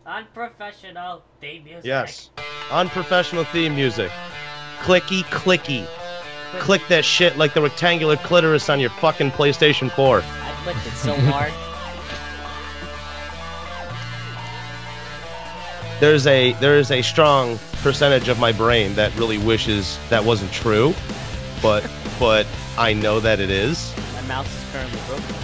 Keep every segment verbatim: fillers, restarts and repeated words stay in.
Unprofessional theme music. Yes. Unprofessional theme music. Clicky, clicky. Click that shit like the rectangular clitoris on your fucking PlayStation four. I clicked it so hard. There's a there is a strong percentage of my brain that really wishes that wasn't true, but but I know that it is. My mouse is currently broken.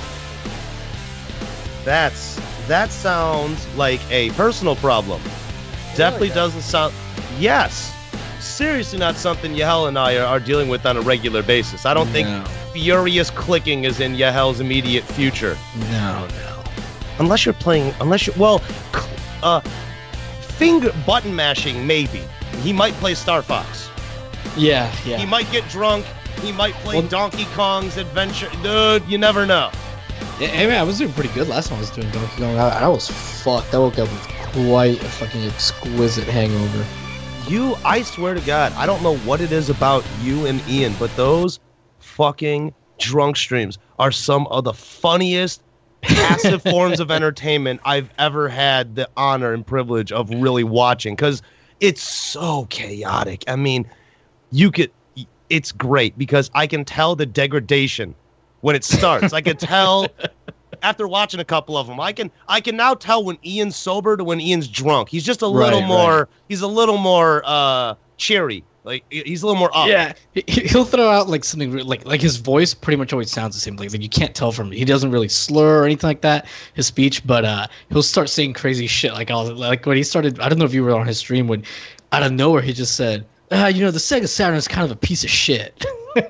That's that sounds like a personal problem. Definitely does. doesn't sound. Yes, seriously, not something Yahel and I are, are dealing with on a regular basis. I don't think No. furious clicking is in Yahel's immediate future. No, no. Unless you're playing, unless you well, cl- uh, finger button mashing maybe. He might play Star Fox. Yeah, yeah. He might get drunk. He might play Well- Donkey Kong's Adventure. Dude, you never know. Yeah, I mean, I was doing pretty good last time I was doing Donkey Kong. I, I was fucked. I woke up with quite a fucking exquisite hangover. You, I swear to God, I don't know what it is about you and Ian, but those fucking drunk streams are some of the funniest passive forms of entertainment I've ever had the honor and privilege of really watching, because it's so chaotic. I mean, you could, it's great because I can tell the degradation when it starts. I can tell after watching a couple of them. I can I can now tell when Ian's sober to when Ian's drunk. He's just a little Right, more. right. He's a little more uh, cheery. Like he's a little more up. Yeah, he, he'll throw out like something re- like like his voice pretty much always sounds the same. Like, like you can't tell from he doesn't really slur or anything like that. His speech, but uh, he'll start saying crazy shit. Like I was like when he started. I don't know if you were on his stream when out of nowhere he just said, ah, you know, the Sega Saturn is kind of a piece of shit.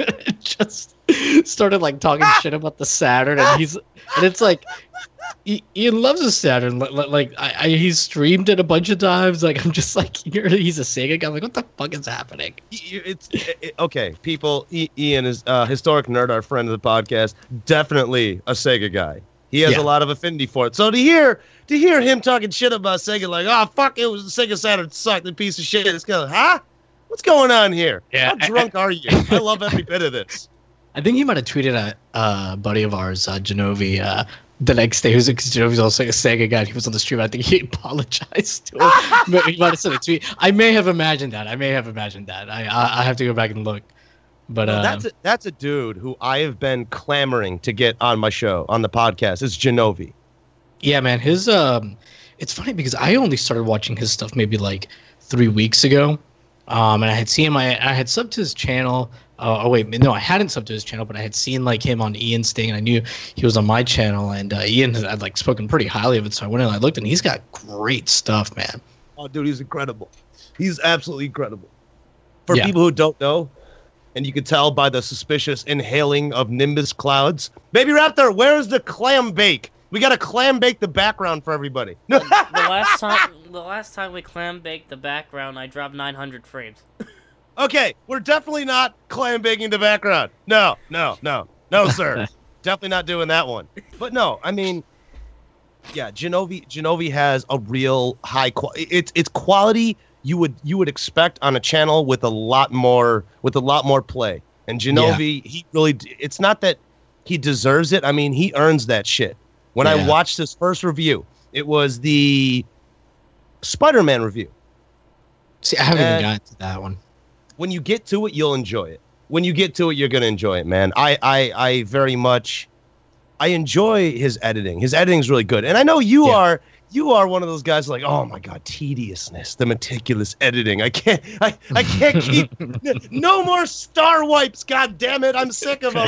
Just started like talking shit about the Saturn, and he's and it's like he, Ian loves the Saturn. Like, like I, I he's streamed it a bunch of times. Like I'm just like you're, he's a Sega guy. I'm like what the fuck is happening? It's it, it- okay. People, I, Ian is uh, historic nerd, our friend of the podcast, definitely a Sega guy. He has Yeah. a lot of affinity for it. So to hear to hear him talking shit about Sega, like, oh fuck, it was the Sega Saturn sucked, the piece of shit. It's kind of, huh? What's going on here? Yeah, How I- drunk are you? I love every bit of this. I think he might have tweeted at uh, a buddy of ours, uh, Genovi, uh, the next day. Because Genovi's also a Sega guy. And he was on the stream. I think he apologized to him. But he might have sent a tweet. I may have imagined that. I may have imagined that. I I, I have to go back and look. But uh, That's a, that's a dude who I have been clamoring to get on my show, on the podcast. It's Genovi. yeah, man, his um, it's funny because I only started watching his stuff maybe like three weeks ago. Um, and I had seen him. I, I had subbed to his channel. Uh, oh wait, no, I hadn't subbed to his channel, but I had seen like him on Ian's thing, and I knew he was on my channel. And uh, Ian had, had like spoken pretty highly of it, so I went in and I looked, and he's got great stuff, man. Oh, dude, he's incredible. He's absolutely incredible. For Yeah. people who don't know, and you can tell by the suspicious inhaling of nimbus clouds, Baby Raptor, where's the clam bake? We got to clam bake the background for everybody. The last time, the last time we clam baked the background, I dropped nine hundred frames. Okay, we're definitely not clam baking the background. No, no, no, no, sir. Definitely not doing that one. But no, I mean, yeah, Genovi, Genovi has a real high quality. It's it's quality you would you would expect on a channel with a lot more with a lot more play. And Genovi, he really. It's not that he deserves it. I mean, he earns that shit. When I Yeah. watched his first review, it was the Spider-Man review. See, I haven't Uh, even gotten to that one. When you get to it, you'll enjoy it. When you get to it, you're gonna enjoy it, man. I, I, I very much, I enjoy his editing. His editing's really good, and I know you Yeah. are. You are one of those guys like, oh my god, tediousness, the meticulous editing. I can't, I, I can't keep. n- no more star wipes. God damn it, I'm sick of them.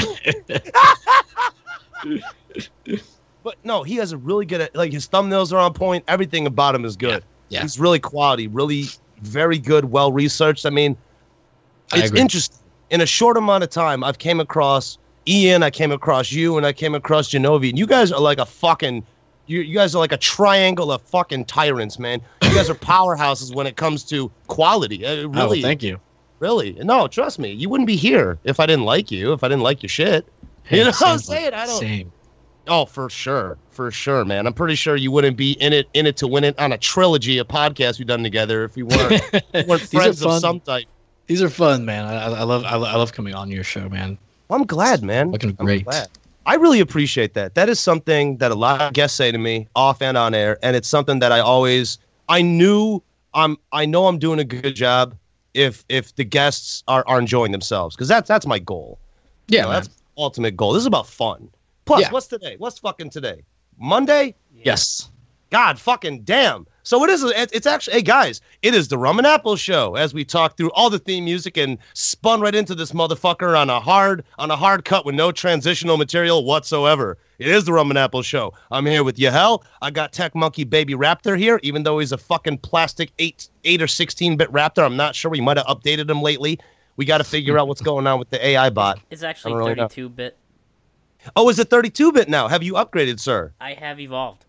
But no, he has a really good. Like his thumbnails are on point. Everything about him is good. Yeah. He's really quality, really very good, well researched. I mean. I It's agree. interesting. In a short amount of time, I've came across Ian, I came across you, and I came across Genovi. And you guys are like a fucking, you, you guys are like a triangle of fucking tyrants, man. You guys are powerhouses when it comes to quality. Uh, really, Oh, thank you. really. No, trust me. You wouldn't be here if I didn't like you, if I didn't like your shit. Hey, You know what I'm same, saying? I don't. Same. Oh, for sure. For sure, man. I'm pretty sure you wouldn't be in it in it to win it on a trilogy of podcasts we've done together if you weren't, weren't These are friends of fun. some type. These are fun, man. I, I love I, lo- I love coming on your show, man. I'm glad, man. Looking I'm great. glad. I really appreciate that. That is something that a lot of guests say to me off and on air, and it's something that I always I knew I'm I know I'm doing a good job if if the guests are, are enjoying themselves, because that's that's my goal. Yeah, You know, that's the ultimate goal. This is about fun. Plus, Yeah. what's today? What's fucking today? Monday? Yes. God fucking damn. So it is, it- it's actually, hey guys, it is the Rum and Apple Show, as we talk through all the theme music and spun right into this motherfucker on a hard, on a hard cut with no transitional material whatsoever. It is the Rum and Apple Show. I'm here with Yahel. I got Tech Monkey Baby Raptor here, even though he's a fucking plastic eight, eight or sixteen bit Raptor. I'm not sure. We might have updated him lately. We got to figure out what's going on with the A I bot. It's actually I don't really know. thirty-two bit. Oh, is it thirty-two bit now? Have you upgraded, sir? I have evolved.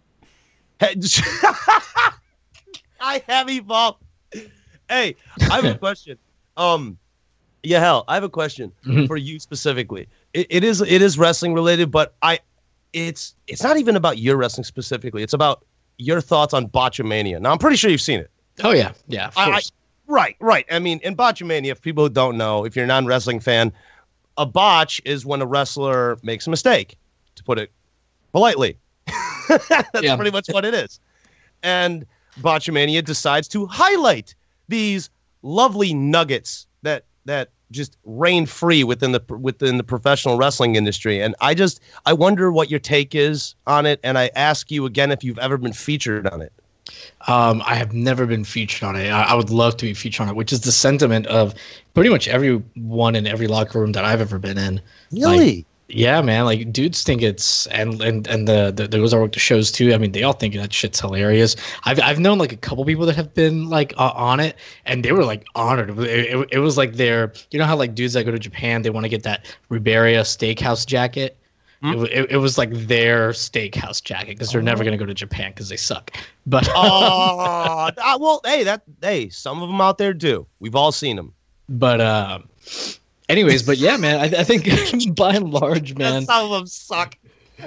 I have evolved. Hey, I have a question. Um, yeah, hell, I have a question Mhm. for you specifically. It, it is it is wrestling related, but I, it's it's not even about your wrestling specifically. It's about your thoughts on Botchamania. Now, I'm pretty sure you've seen it. Oh yeah, yeah. Of I, I, course. right, right. I mean, in Botchamania, if people who don't know, if you're a non-wrestling fan, a botch is when a wrestler makes a mistake, to put it politely. That's Yeah. pretty much what it is. And Botchamania decides to highlight these lovely nuggets that that just reign free within the within the professional wrestling industry. And I just I wonder what your take is on it. And I ask you again if you've ever been featured on it. Um, I have never been featured on it. I, I would love to be featured on it, which is the sentiment of pretty much everyone in every locker room that I've ever been in. Really? Yeah, man. Like dudes think it's and and and the the those I work the shows too. I mean, they all think that shit's hilarious. I've I've known like a couple people that have been like uh, on it, and they were like honored. It, it, it was like their, you know how like dudes that go to Japan, they want to get that Riberia Steakhouse jacket. Hmm? It, wa- it, it was like their steakhouse jacket because they're never gonna go to Japan because they suck. But Oh, ah, well, hey, that hey, some of them out there do. We've all seen them. but um, anyways, but yeah, man. I, I think by and large, man. Some of them suck.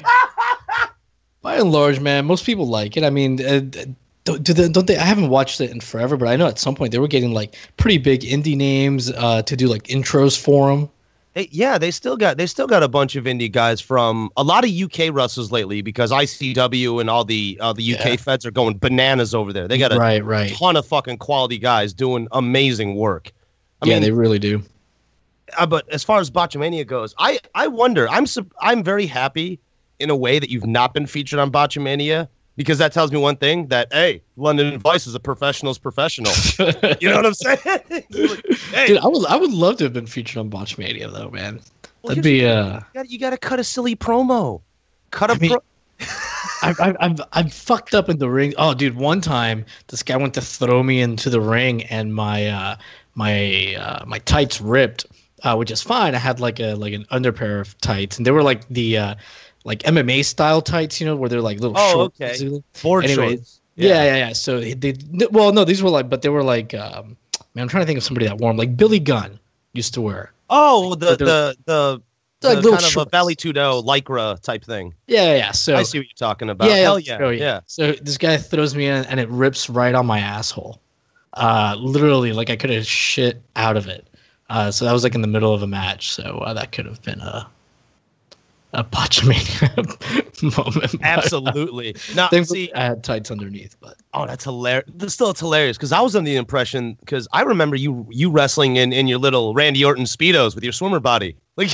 By and large, man, most people like it. I mean, uh, do, do they, don't they? I haven't watched it in forever, but I know at some point they were getting like pretty big indie names uh, to do like intros for them. Hey, yeah, they still got they still got a bunch of indie guys from a lot of U K wrestlers lately, because I C W and all the uh, the U K Yeah. feds are going bananas over there. They got a Right, right. ton of fucking quality guys doing amazing work. I yeah, mean, they really do. uh, but as far as Botchamania goes, I I wonder. I'm sup- I'm very happy in a way that you've not been featured on Botchamania, because that tells me one thing, that hey, London Vice is a professional's professional. You know what I'm saying? Hey, Dude, I would I would love to have been featured on Botchmania though, man. well, That'd here's be the- uh. you gotta, you gotta cut a silly promo. Cut a I mean- pro- I've, I've, I've, I've fucked up in the ring. Oh, dude, one time this guy went to throw me into the ring and my uh, my uh, my tights ripped, uh, which is fine. I had like a like an underpair of tights, and they were like the uh, like M M A style tights, you know, where they're like little Oh, short. okay. basically. board Anyways, shorts. Yeah, yeah, yeah. So they, they well, no, these were like, but they were like, um, man, I'm trying to think of somebody that wore 'em. Like Billy Gunn used to wear. Oh, the But they're- the the, They're the like little kind of a shorts. Valley Tudo lycra type thing. Yeah, yeah. yeah. So I see what you're talking about. Yeah, Hell yeah, yeah, oh, yeah. So this guy throws me in, and it rips right on my asshole. Uh, literally, like I could have shit out of it. Uh, so that was like in the middle of a match. So uh, that could have been a a Botchamania moment. but, uh, Absolutely. Now, Thankfully, see, I had tights underneath, but oh, that's hilarious. That's still it's hilarious, because I was under the impression, because I remember you you wrestling in, in your little Randy Orton speedos with your swimmer body. Like,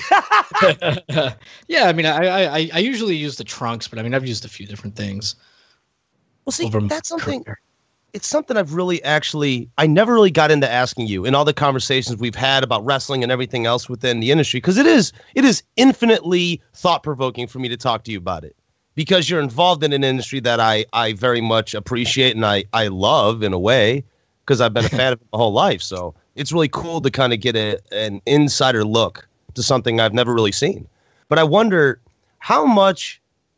yeah. I mean, I, I I- I usually use the trunks, but I mean, I've used a few different things. well, see, over my that's something. career. It's something I've really actually I never really got into asking you in all the conversations we've had about wrestling and everything else within the industry, because it is it is infinitely thought provoking for me to talk to you about it, because you're involved in an industry that I I very much appreciate and I I love in a way, because I've been a fan of it my whole life. So it's really cool to kind of get a, an insider look to something I've never really seen. But I wonder how much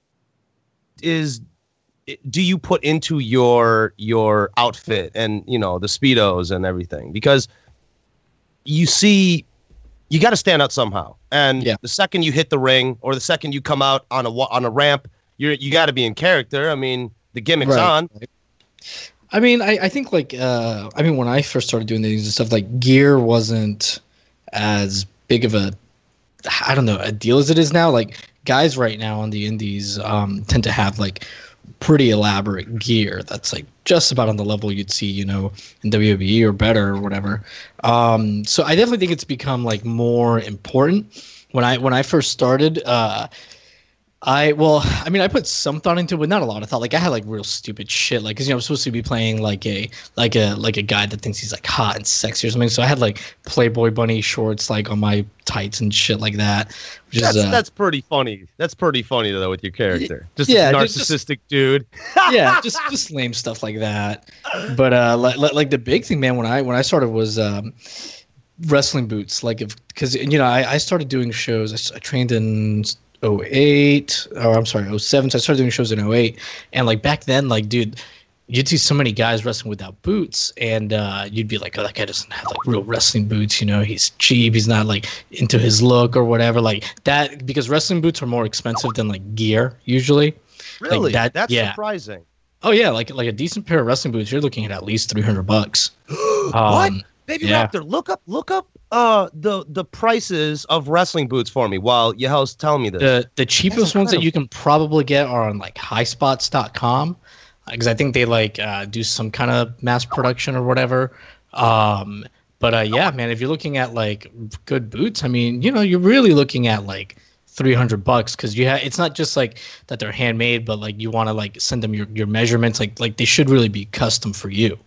is do you put into your your outfit and, you know, the speedos and everything, because you see you got to stand out somehow, and Yeah. the second you hit the ring or the second you come out on a wa- on a ramp, you're you got to be in character. I mean, the gimmick's Right. on. I mean, I, I think like uh, I mean, when I first started doing these and stuff, like gear wasn't as big of a I don't know a deal as it is now. Like guys right now on the indies um, tend to have like pretty elaborate gear that's like just about on the level you'd see, you know, in W W E or better or whatever. Um, so I definitely think it's become like more important. When I when I first started, uh, I well, I mean, I put some thought into it, but not a lot of thought. Like I had like real stupid shit, like because you know I'm supposed to be playing like a like a like a guy that thinks he's like hot and sexy or something. So I had like Playboy bunny shorts like on my tights and shit like that. Which That's is, uh, that's pretty funny. That's pretty funny though with your character. Just yeah, a just- narcissistic dude. yeah, just just lame stuff like that. But uh, like, like the big thing, man, when I when I started was um, wrestling boots. Like, if because you know I, I started doing shows. I, s- I trained in oh eight, or I'm sorry, oh seven. So I started doing shows in oh eight, and like back then, like dude, you'd see so many guys wrestling without boots, and uh, you'd be like, oh, that guy doesn't have like real wrestling boots. You know, he's cheap. He's not like into his look or whatever. Like that, because wrestling boots are more expensive than like gear usually. Really? that- That's yeah. surprising. Oh yeah, like like a decent pair of wrestling boots, you're looking at at least three hundred bucks. What? Um, Baby yeah. Raptor, look up look up uh the the prices of wrestling boots for me while Yahel's telling me this. The the cheapest ones that incredible. you can probably get are on like high spots dot com because I think they like uh, do some kind of mass production or whatever. Um, but uh, yeah, man, if you're looking at like good boots, I mean, you know, you're really looking at like three hundred bucks because you have it's not just like that they're handmade, but like you want to like send them your, your measurements, like like they should really be custom for you.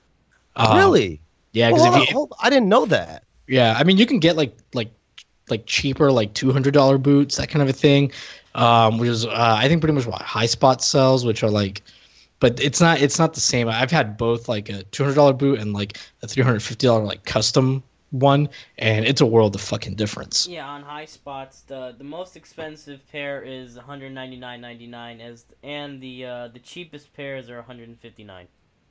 Um, Really? Yeah, Well, because hold if on, you, hold on. I didn't know that. yeah, I mean, you can get like like like cheaper, like two hundred dollar boots, that kind of a thing. Um, which is uh, I think pretty much what High Spot sells, which are like, but it's not it's not the same. I've had both like a two hundred dollar boot and like a three hundred fifty dollar like custom one, and it's a world of fucking difference. Yeah, on high spots, the the most expensive pair is one hundred ninety-nine ninety-nine, as and the uh, the cheapest pairs are one hundred fifty-nine.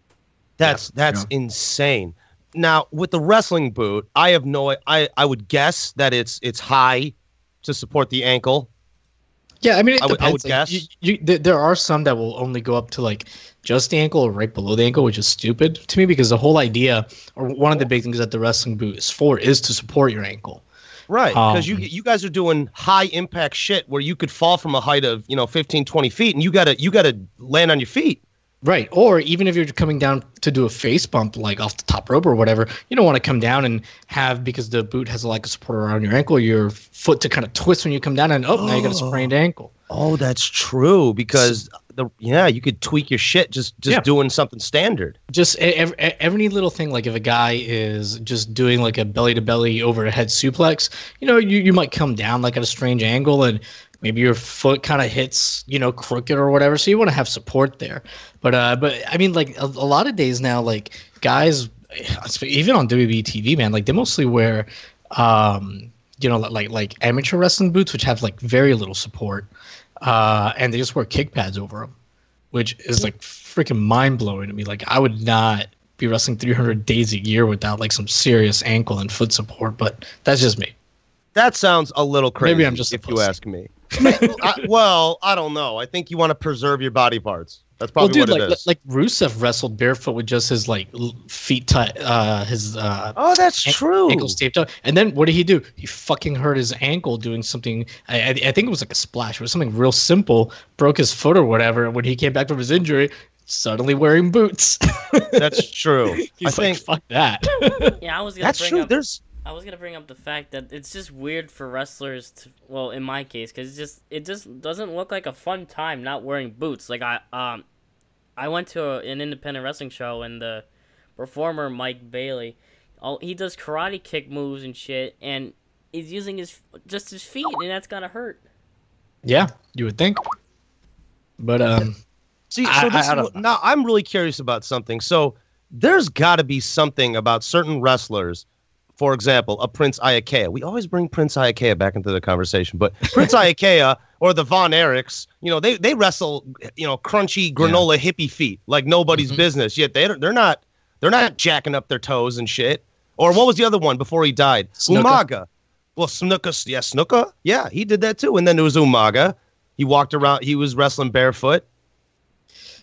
That's that's insane. Now with the wrestling boot, I have no I I would guess that it's it's high to support the ankle. Yeah, I mean, it I would- I depends. would Like, guess. You, you, there, there are some that will only go up to like just the ankle or right below the ankle, which is stupid to me because the whole idea, or one of the big things that the wrestling boot is for, is to support your ankle. Right, because you Um, you guys are doing high impact shit where you could fall from a height of you know fifteen, twenty feet, and you gotta you gotta land on your feet. Right. Or even if you're coming down to do a face bump, like off the top rope or whatever, you don't want to come down and have, because the boot has like a support around your ankle, your foot to kind of twist when you come down, and oh, now you got a sprained ankle. Oh, that's true. Because the yeah, you could tweak your shit just just Yeah. doing something standard. Just e- every, every little thing, like if a guy is just doing like a belly to belly overhead suplex, you know, you, you might come down like at a strange angle and maybe your foot kind of hits, you know, crooked or whatever. So you want to have support there. But, uh, but I mean, like a, a lot of days now, like guys, even on W W E T V, man, like they mostly wear, um, you know, like, like amateur wrestling boots, which have like very little support. Uh, and they just wear kick pads over them, which is like freaking mind blowing to me. Like I would not be wrestling three hundred days a year without like some serious ankle and foot support, but that's just me. That sounds a little crazy. Maybe I'm just a if you pussy. ask me. I, well, I don't know. I think you want to preserve your body parts. That's Well, probably dude, what like it is. like Rusev wrestled barefoot with just his like l- feet tight, uh, his uh, oh, that's an- true. ankles taped up, and then what did he do? He fucking hurt his ankle doing something. I, I, I think it was like a splash. It was something real simple. Broke his foot or whatever. And when he came back from his injury, suddenly wearing boots. That's true. He's I like, think fuck that. Yeah, I was gonna that's bring true. up. There's I was gonna bring up the fact that it's just weird for wrestlers to, well, in my case, because it just it just doesn't look like a fun time not wearing boots. Like I um, I went to a, an independent wrestling show and the performer Mike Bailey, all he does karate kick moves and shit, and he's using his just his feet, and that's gotta hurt. Yeah, you would think. But um, see. So I- this I is don't what- now I'm really curious about something. So there's got to be something about certain wrestlers. For example, a Prince Iakea. We always bring Prince Iakea back into the conversation, but Prince Iakea or the Von Erichs, you know, they they wrestle, you know, crunchy granola hippie feet like nobody's Mhm. business. Yet they don't- they're not they're not jacking up their toes and shit. Or what was the other one before he died? Snuka. Umaga. Well, Snuka, yeah, Snuka, yeah, he did that too. And then there was Umaga. He walked around. He was wrestling barefoot.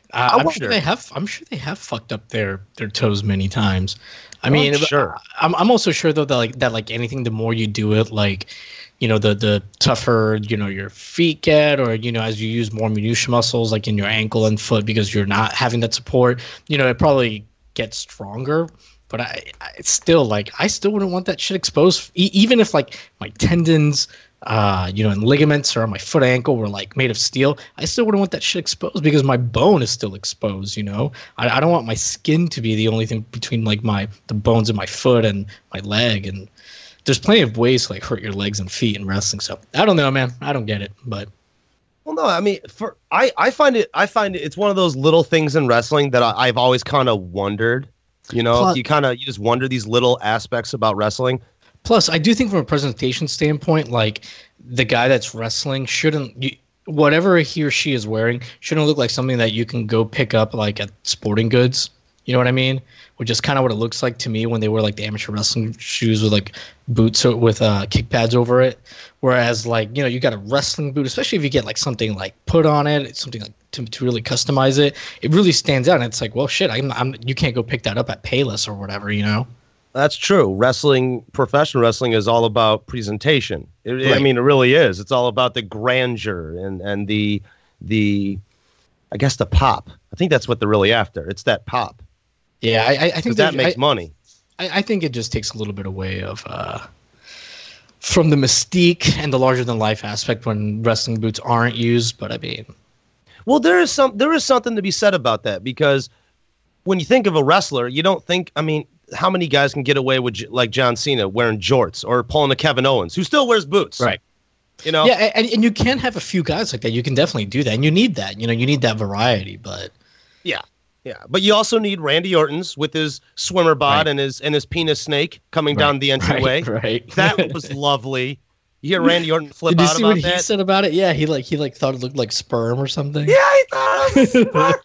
Uh, I I'm wonder. sure they have. I'm sure they have fucked up their their toes many times. I Oh, mean, I'm sure. I'm I'm also sure though that like that like anything, the more you do it, like, you know, the the tougher, you know, your feet get, or, you know, as you use more minutia muscles like in your ankle and foot because you're not having that support, you know, it probably gets stronger. But I, I it's still like I still wouldn't want that shit exposed, e- even if like my tendons, uh, you know, and ligaments or on my foot, ankle were like made of steel. I still wouldn't want that shit exposed because my bone is still exposed. You know, I, I don't want my skin to be the only thing between like my the bones of my foot and my leg. And there's plenty of ways to like hurt your legs and feet in wrestling. So I don't know, man. I don't get it, but. Well, no, I mean, for I, I find it, I find it, it's one of those little things in wrestling that I, I've always kind of wondered. You know, Plus, you kind of you just wonder these little aspects about wrestling. Plus, I do think from a presentation standpoint, like the guy that's wrestling shouldn't, you, whatever he or she is wearing, shouldn't look like something that you can go pick up like at sporting goods. You know what I mean? Which is kind of what it looks like to me when they wear like the amateur wrestling shoes with like boots or with uh, kick pads over it. Whereas like, you know, you got a wrestling boot, especially if you get like something like put on it, it's something like to, to really customize it. It really stands out. And it's like, well, shit, I'm, I'm, you can't go pick that up at Payless or whatever, you know? That's true. Wrestling, professional wrestling is all about presentation. It, I Right. mean, it really is. It's all about the grandeur and, and the, the, I guess the pop. I think that's what they're really after. It's that pop. Yeah, I, I I think Because that there's- makes I, money. I, I think it just takes a little bit away of uh, from the mystique and the larger than life aspect when wrestling boots aren't used. But I mean, Well, there is some there is something to be said about that because when you think of a wrestler, you don't think. I mean, how many guys can get away with J- like John Cena wearing jorts or pulling a Kevin Owens who still wears boots? right? You know. Yeah, and, and you can have a few guys like that. You can definitely do that, and you need that. You know, you need that variety. But Yeah. Yeah. But you also need Randy Orton's with his swimmer bod Right. and his and his penis snake coming Right, down the entryway. right, right. That was lovely. You hear Randy Orton flip Did you out see about what he that? said about it? Yeah, he like he like thought it looked like sperm or something. Yeah, he thought it was smart.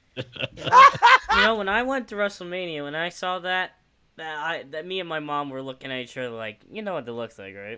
You know, when I went to WrestleMania, when I saw that, that I that me and my mom were looking at each other like, you know what it looks like, right?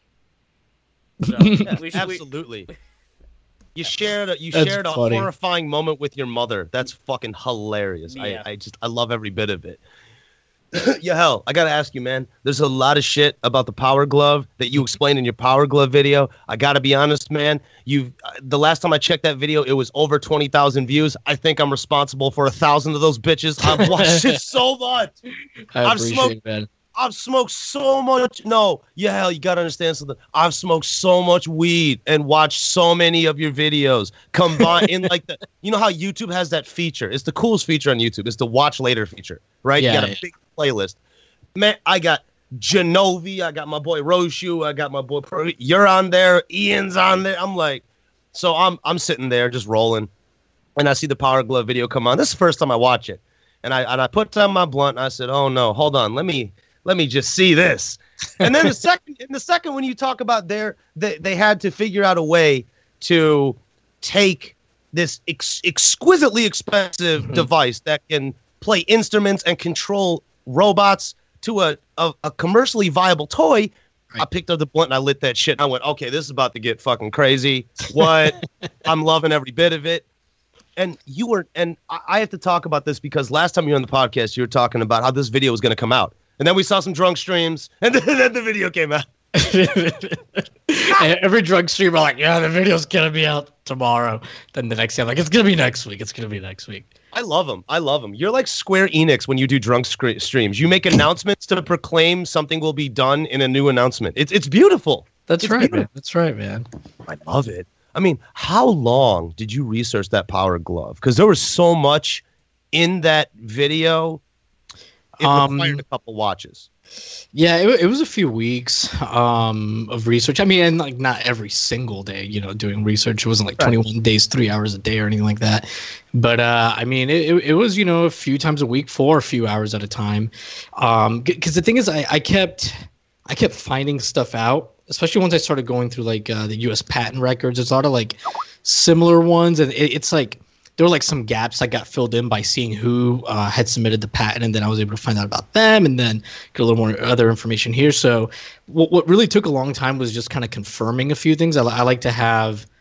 So Yeah, we should, we, absolutely. You shared a, you That's shared a funny. horrifying moment with your mother. That's fucking hilarious. Yeah. I, I just I love every bit of it. Yeah, hell, I gotta ask you, man. There's a lot of shit about the Power Glove that you explained in your Power Glove video. I gotta be honest, man. You, the last time I checked that video, it was over twenty thousand views. I think I'm responsible for a thousand of those bitches. I've watched it so much. I I've appreciate smoked- it, man. I've smoked so much. No, yeah, hell, you gotta understand something. I've smoked so much weed and watched so many of your videos combined in like the. You know how YouTube has that feature? It's the coolest feature on YouTube. It's the watch later feature, right? Yeah, you got a yeah. big playlist. Man, I got Genovi. I got my boy Roshu. I got my boy. Pro. You're on there. Ian's on there. I'm like, so I'm I'm sitting there just rolling, and I see the Power Glove video come on. This is the first time I watch it, and I and I put down my blunt. And I said, oh no, hold on, let me. Let me just see this. And then the second, in the second, when you talk about their, they, they had to figure out a way to take this ex- exquisitely expensive Mhm. device that can play instruments and control robots to a, a, a commercially viable toy. I Right. picked up the blunt and I lit that shit. And I went, okay, this is about to get fucking crazy. What? I'm loving every bit of it. And you were, and I, I have to talk about this because last time you were on the podcast, you were talking about how this video was going to come out. And then we saw some drunk streams, and then, then the video came out. Every drug streamer like, yeah, the video's gonna be out tomorrow. Then the next day, I'm like, it's gonna be next week. It's gonna be next week. I love them. I love them. You're like Square Enix when you do drunk scre- streams. You make announcements to proclaim something will be done in a new announcement. It's it's beautiful. That's It's right, beautiful. man. That's right, man. I love it. I mean, how long did you research that Power Glove? Because there was so much in that video. It Um, required a couple watches. Yeah, it, it was a few weeks um, of research. I mean, and like not every single day, you know, doing research. It wasn't like Right. twenty-one days, three hours a day or anything like that. But uh, I mean, it, it, it was, you know, a few times a week for a few hours at a time. Um, because the thing is, I, I kept, I kept finding stuff out, especially once I started going through like uh, the U S patent records. There's a lot of like similar ones, and it, it's like there were like some gaps that got filled in by seeing who uh, had submitted the patent, and then I was able to find out about them, and then get a little more other information here. So what what really took a long time was just kind of confirming a few things. I, li- I like to have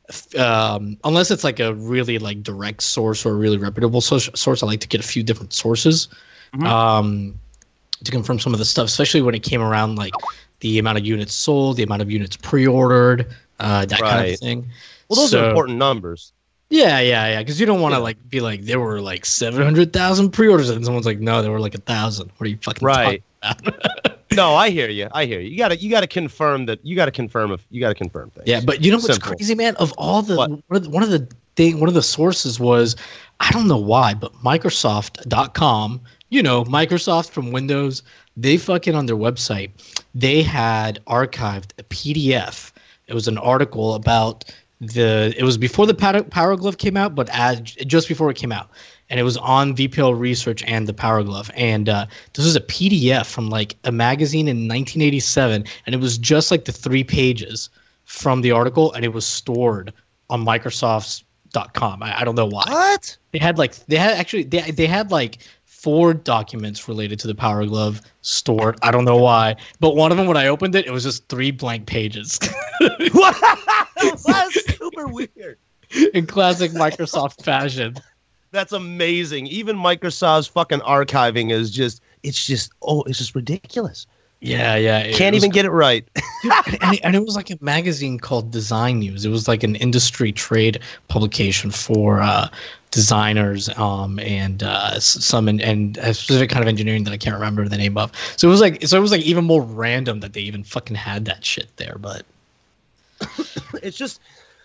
um, unless it's like a really like direct source or a really reputable source, source I like to get a few different sources mm-hmm. um, to confirm some of the stuff, especially when it came around like the amount of units sold, the amount of units pre-ordered, uh, that right. kind of thing. Well, those so, are important numbers. Yeah, yeah, yeah. Because you don't want to yeah. like be like there were like seven hundred thousand pre-orders, and someone's like, no, there were like a thousand. What are you fucking right? talking about? No, I hear you. I hear you. You gotta, you gotta confirm that. You gotta confirm if you gotta confirm things. Yeah, but you know what's Simple. crazy, man? Of all the what? one of the, one of the thing, one of the sources was, I don't know why, but Microsoft dot com. You know, Microsoft from Windows. They fucking on their website, they had archived a P D F. It was an article about the. It was before the Power, Power Glove came out, but as just before it came out. And it was on V P L Research and the Power Glove. And uh, this was a P D F from like a magazine in nineteen eighty-seven. And it was just like the three pages from the article. And it was stored on Microsoft dot com. I, I don't know why. What? They had like, they had actually, they, they had like four documents related to the Power Glove stored. I don't know why. But one of them, when I opened it, it was just three blank pages. What? That's super weird. In classic Microsoft fashion. That's amazing. Even Microsoft's fucking archiving is just, it's just, oh, it's just ridiculous. Yeah, yeah. Can't even get it right. Dude, and, and it was like a magazine called Design News. It was like an industry trade publication for uh, designers um, and uh, some and, and a specific kind of engineering that I can't remember the name of. So it was like, so it was like even more random that they even fucking had that shit there. But it's just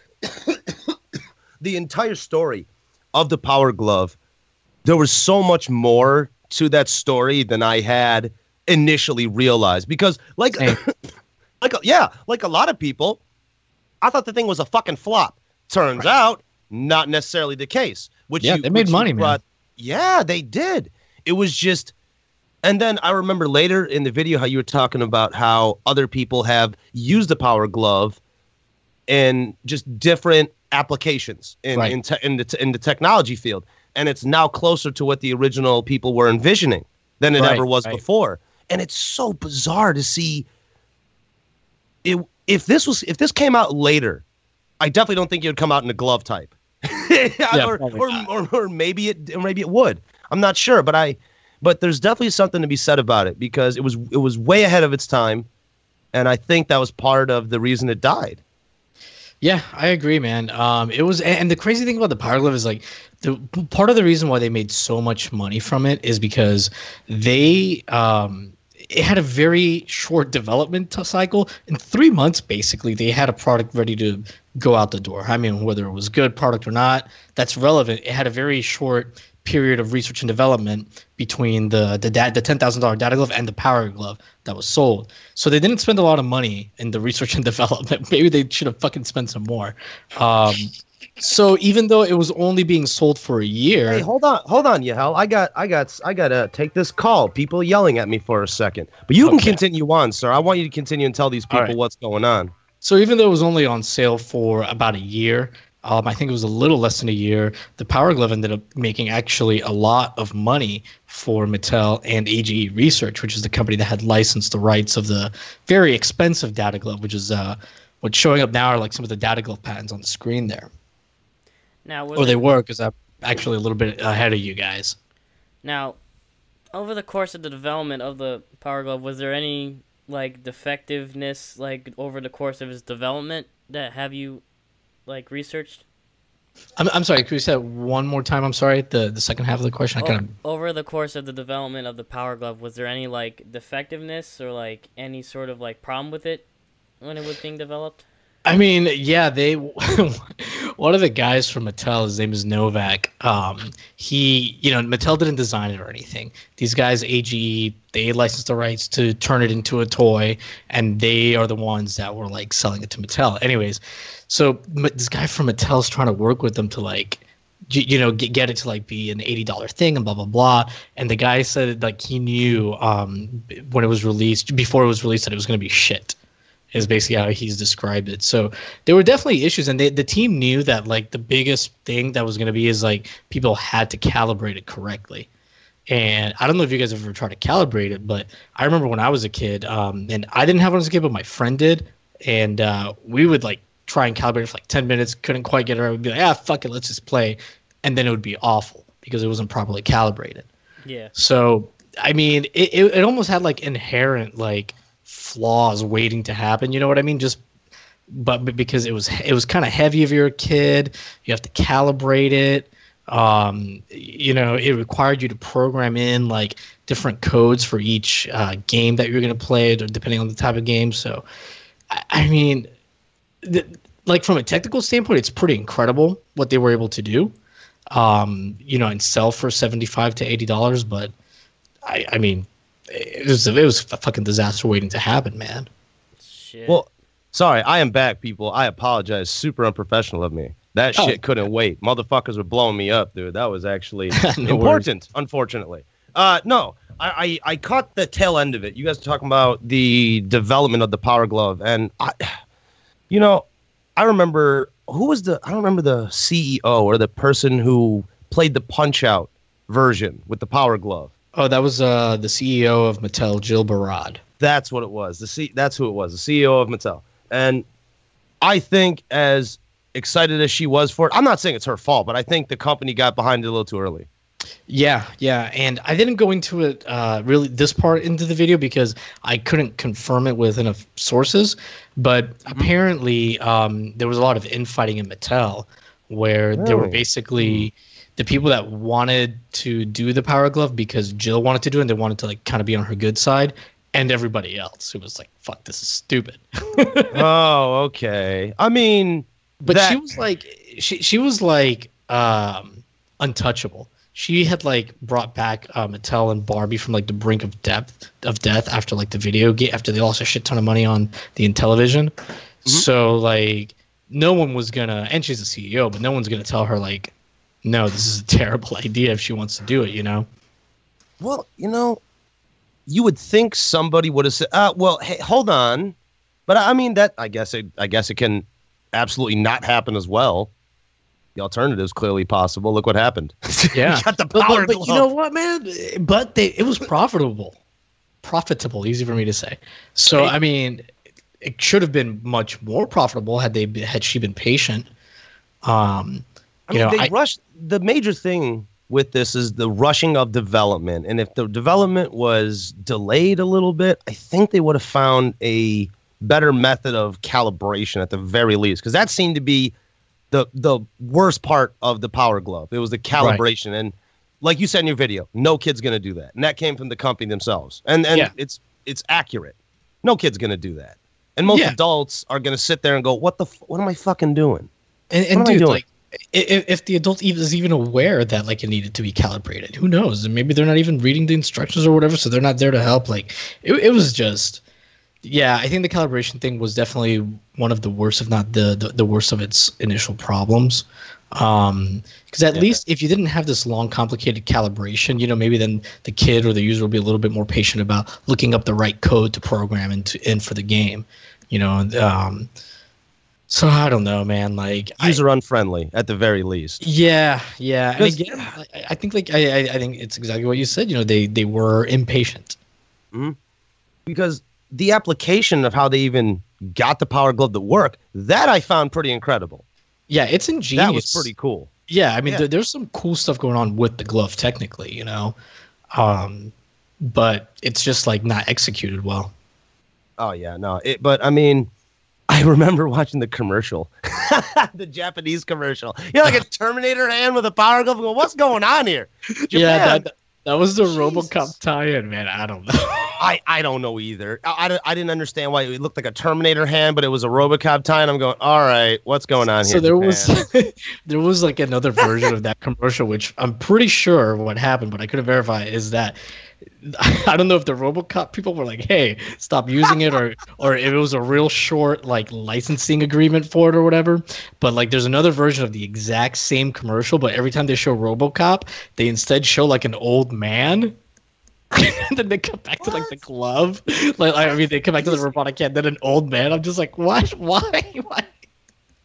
the entire story of the Power Glove. There was so much more to that story than I had initially realized, because like hey. like yeah like a lot of people, I thought the thing was a fucking flop. Turns right. out not necessarily the case. Which yeah you, they made money, brought, man. Yeah, they did. It was just, and then I remember later in the video how you were talking about how other people have used the Power Glove in just different applications in right. in, te- in the te- in the technology field, and it's now closer to what the original people were envisioning than it right, ever was right. before. And it's so bizarre to see it. If this was if this came out later, I definitely don't think it would come out in a glove type. yeah, or, or, or or maybe it or maybe it would. I'm not sure, but I but there's definitely something to be said about it, because it was it was way ahead of its time, and I think that was part of the reason it died. Yeah, I agree, man. Um, it was, and the crazy thing about the Power Glove is like, the part of the reason why they made so much money from it is because they, um, it had a very short development t- cycle. In three months, basically, they had a product ready to go out the door. I mean, whether it was good product or not, that's relevant. It had a very short period of research and development between the the da- the ten thousand dollars data glove and the Power Glove that was sold. So they didn't spend a lot of money in the research and development. Maybe they should have fucking spent some more. Um, so even though it was only being sold for a year. Hey, hold on, hold on, Yahel. I got, I got, I gotta take this call. People yelling at me for a second, but you can okay. continue on, sir. I want you to continue and tell these people right. what's going on. So even though it was only on sale for about a year, Um, I think it was a little less than a year, the Power Glove ended up making actually a lot of money for Mattel and A G E Research, which is the company that had licensed the rights of the very expensive data glove, which is uh, what's showing up now are like some of the data glove patents on the screen there. Now, or they were, because I'm actually a little bit ahead of you guys. Now, over the course of the development of the Power Glove, was there any like defectiveness like over the course of its development that have you like researched? I'm I'm sorry. Could you say that one more time? I'm sorry. The the second half of the question. I o- kind of over the course of the development of the Power Glove, was there any like defectiveness or like any sort of like problem with it when it was being developed? I mean, yeah, they. One of the guys from Mattel, his name is Novak. Um, he, you know, Mattel didn't design it or anything. These guys, A G E, they licensed the rights to turn it into a toy, and they are the ones that were like selling it to Mattel. Anyways, so this guy from Mattel is trying to work with them to like, you, you know, get, get it to like be an eighty dollars thing and blah blah blah. And the guy said like he knew um, when it was released, before it was released, that it was going to be shit. Is basically how he's described it. So there were definitely issues, and they, the team knew that like the biggest thing that was going to be is like people had to calibrate it correctly. And I don't know if you guys ever tried to calibrate it, but I remember when I was a kid, um, and I didn't have one as a kid, but my friend did, and uh, we would like try and calibrate it for like ten minutes, couldn't quite get it right, would be like, ah, fuck it, let's just play. And then it would be awful because it wasn't properly calibrated. Yeah. So, I mean, it, it, it almost had like inherent like flaws waiting to happen. You know what I mean? Just, but because it was, it was kind of heavy if you're a kid, you have to calibrate it. Um, you know, it required you to program in like different codes for each uh, game that you're going to play, depending on the type of game. So, I, I mean, the, like from a technical standpoint, it's pretty incredible what they were able to do. Um, you know, and sell for seventy-five to eighty dollars. But I, I mean, it was it was a fucking disaster waiting to happen, man. Shit. Well, sorry, I am back, people. I apologize. Super unprofessional of me. That Oh. shit couldn't wait. Motherfuckers were blowing me up, dude. That was actually No important, unfortunately. Uh, no, I, I I caught the tail end of it. You guys are talking about the development of the Power Glove, and I, you know, I remember who was the I don't remember the C E O or the person who played the Punch Out version with the Power Glove. Oh, that was uh, the C E O of Mattel, Jill Barad. That's what it was. The C that's who it was. The C E O of Mattel. And I think as excited as she was for it, I'm not saying it's her fault, but I think the company got behind it a little too early. Yeah, yeah, and I didn't go into it uh, really this part into the video because I couldn't confirm it with enough sources. But apparently, um, there was a lot of infighting in Mattel, where there were Really? basically the people that wanted to do the Power Glove because Jill wanted to do it, and they wanted to like kind of be on her good side, and everybody else who was like, "Fuck, this is stupid." Oh, okay. I mean, But that- she was like, she she was like um, untouchable. She had like brought back uh, Mattel and Barbie from like the brink of depth of death after like the video game after they lost a shit ton of money on the Intellivision. So like no one was gonna, and she's a C E O, but no one's gonna tell her like, no, this is a terrible idea if she wants to do it. You know? well, you know, you would think somebody would have said, uh, well, hey, hold on. But I mean that I guess it I guess it can absolutely not happen as well. The alternative is clearly possible. Look what happened. Yeah. You got the But, Power but, but Glove. you know what, man? But they it was profitable, profitable. Easy for me to say. So Right. I mean, it should have been much more profitable had they been, had she been patient. Um, I you mean, know, they I- rushed. The major thing with this is the rushing of development, and if the development was delayed a little bit, I think they would have found a better method of calibration at the very least, because that seemed to be the the worst part of the Power Glove. It was the calibration, and like you said in your video, no kid's gonna do that, and that came from the company themselves, and and Yeah. it's it's accurate. No kid's gonna do that, and most Yeah. adults are gonna sit there and go, "What the? F- what am I fucking doing?" and, and what am I dude, doing? like, if, if the adult even is even aware that like it needed to be calibrated, who knows? And maybe they're not even reading the instructions or whatever, so they're not there to help. Like, it, it was just. Yeah, I think the calibration thing was definitely one of the worst, if not the the, the worst of its initial problems. Um, because at Yeah. least if you didn't have this long, complicated calibration, you know, maybe then the kid or the user will be a little bit more patient about looking up the right code to program into in for the game. You know, and, um, so I don't know, man. Like, I- User unfriendly at the very least. yeah, yeah. And Because- again, I, I think like I, I I think it's exactly what you said. You know, they they were impatient. Because the application of how they even got the Power Glove to work, that I found pretty incredible. Yeah, it's ingenious. That was pretty cool. Yeah, I mean, Yeah. There, there's some cool stuff going on with the glove, technically, you know, um, but it's just like not executed well. Oh yeah, no. It, but I mean, I remember watching the commercial, the Japanese commercial. You're like a Terminator hand with a Power Glove. Going, what's going on here? Yeah, Japan, that that was the Jesus. RoboCop tie-in, man. I don't know. I, I don't know either. I, I, I didn't understand why it looked like a Terminator hand, but it was a RoboCop tie, and I'm going, all right, what's going on here? So there Japan? was there was like another version of that commercial, which I'm pretty sure what happened, but I couldn't verify, is that I don't know if the RoboCop people were like, "Hey, stop using it," or or if it was a real short like licensing agreement for it or whatever. But like, there's another version of the exact same commercial, but every time they show RoboCop, they instead show like an old man. And then they come back to like the glove, like I mean, they come back to the robotic hand, then an old man. I'm just like, what? Why? Why?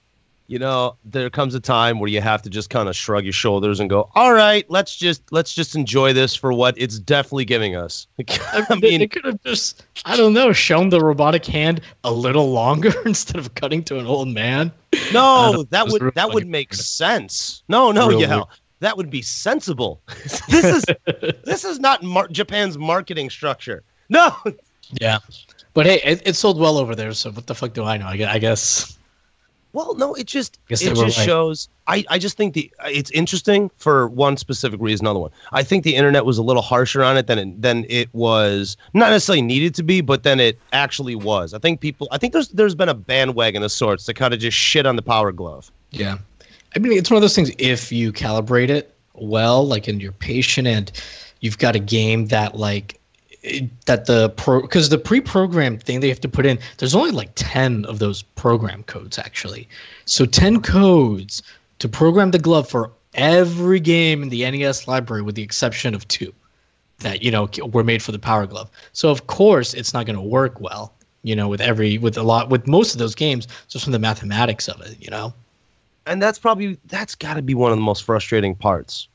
you know, there comes a time where you have to just kind of shrug your shoulders and go, all right, let's just let's just enjoy this for what it's definitely giving us. I mean, they could have just, I don't know, shown the robotic hand a little longer instead of cutting to an old man. No, that would that would make weird. sense. No, no, Real yeah, weird. that would be sensible. this is this is not mar- Japan's marketing structure. No. Yeah, but hey, it, it sold well over there. So what the fuck do I know? I, gue- I guess. Well, no, it just Guess it they were just right. shows. I, I just think the it's interesting for one specific reason. Another one, I think the internet was a little harsher on it than it, than it was not necessarily needed to be, but then it actually was. I think people. I think there's there's been a bandwagon of sorts to kind of just shit on the Power Glove. Yeah, I mean, it's one of those things. If you calibrate it well, like, and you're patient, and you've got a game that like. it- That the pro because the pre-programmed thing they have to put in, there's only like ten of those program codes actually. So ten codes to program the glove for every game in the N E S library, with the exception of two that you know were made for the Power Glove. So of course it's not going to work well, you know, with every with a lot with most of those games, just from the mathematics of it, you know. And that's probably that's got to be one of the most frustrating parts.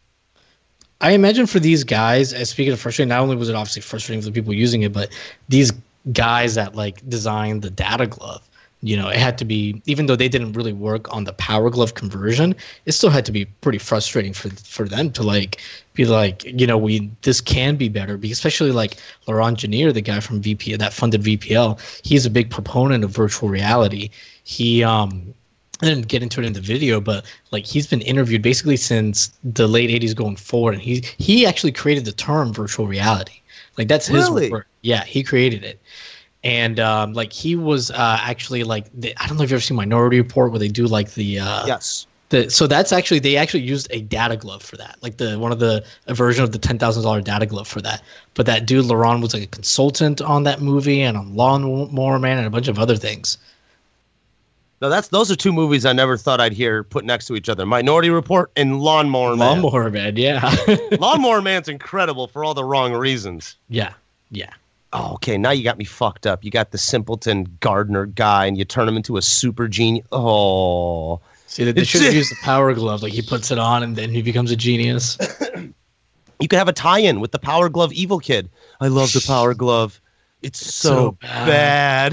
I imagine for these guys, as speaking of frustrating, not only was it obviously frustrating for the people using it, but these guys that like designed the data glove, you know, it had to be, even though they didn't really work on the Power Glove conversion, it still had to be pretty frustrating for for them to like be like, you know, we this can be better, because especially like Laurent Janier, the guy from V P that funded V P L, he's a big proponent of virtual reality. He um I didn't get into it in the video, but like he's been interviewed basically since the late eighties going forward, and he he actually created the term virtual reality. Like that's his Really? word. Yeah, he created it. And um, like he was uh, actually like the, I don't know if you've ever seen Minority Report, where they do like the uh, Yes. the so that's actually they actually used a data glove for that, like the one of the a version of the ten thousand dollar data glove for that. But that dude Laurent was like a consultant on that movie and on Lawnmower Man and a bunch of other things. No, that's those are two movies I never thought I'd hear put next to each other: Minority Report and Lawnmower Man. Lawnmower Man, yeah. Lawnmower Man's incredible for all the wrong reasons. Yeah, yeah. Oh, okay, now you got me fucked up. You got the simpleton gardener guy, and you turn him into a super genius. Oh, See, they, they It's should have just- used the Power Glove. Like he puts it on and then he becomes a genius. you could have a tie-in with the Power Glove Evil Kid. I love the Power Glove. It's, It's so, so bad.